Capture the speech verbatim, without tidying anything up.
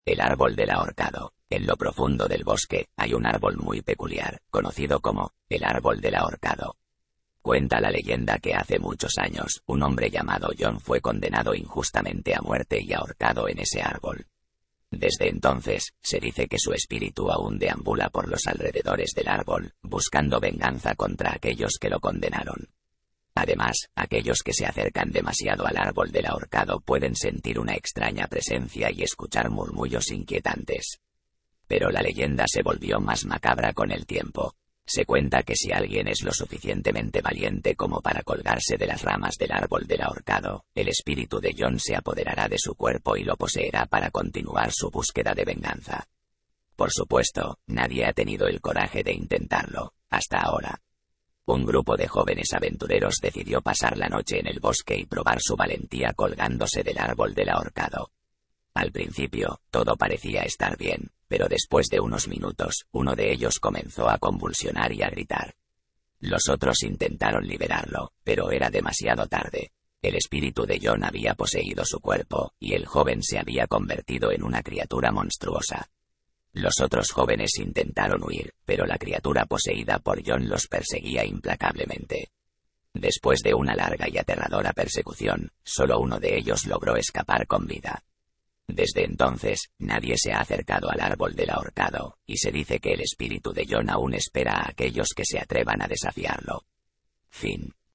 El árbol del ahorcado. En lo profundo del bosque, hay un árbol muy peculiar, conocido como el árbol del ahorcado. Cuenta la leyenda que hace muchos años, un hombre llamado John fue condenado injustamente a muerte y ahorcado en ese árbol. Desde entonces, se dice que su espíritu aún deambula por los alrededores del árbol, buscando venganza contra aquellos que lo condenaron. Además, aquellos que se acercan demasiado al árbol del ahorcado pueden sentir una extraña presencia y escuchar murmullos inquietantes. Pero la leyenda se volvió más macabra con el tiempo. Se cuenta que si alguien es lo suficientemente valiente como para colgarse de las ramas del árbol del ahorcado, el espíritu de John se apoderará de su cuerpo y lo poseerá para continuar su búsqueda de venganza. Por supuesto, nadie ha tenido el coraje de intentarlo, hasta ahora. Un grupo de jóvenes aventureros decidió pasar la noche en el bosque y probar su valentía colgándose del árbol del ahorcado. Al principio, todo parecía estar bien, pero después de unos minutos, uno de ellos comenzó a convulsionar y a gritar. Los otros intentaron liberarlo, pero era demasiado tarde. El espíritu de John había poseído su cuerpo, y el joven se había convertido en una criatura monstruosa. Los otros jóvenes intentaron huir, pero la criatura poseída por John los perseguía implacablemente. Después de una larga y aterradora persecución, solo uno de ellos logró escapar con vida. Desde entonces, nadie se ha acercado al árbol del ahorcado, y se dice que el espíritu de John aún espera a aquellos que se atrevan a desafiarlo. Fin.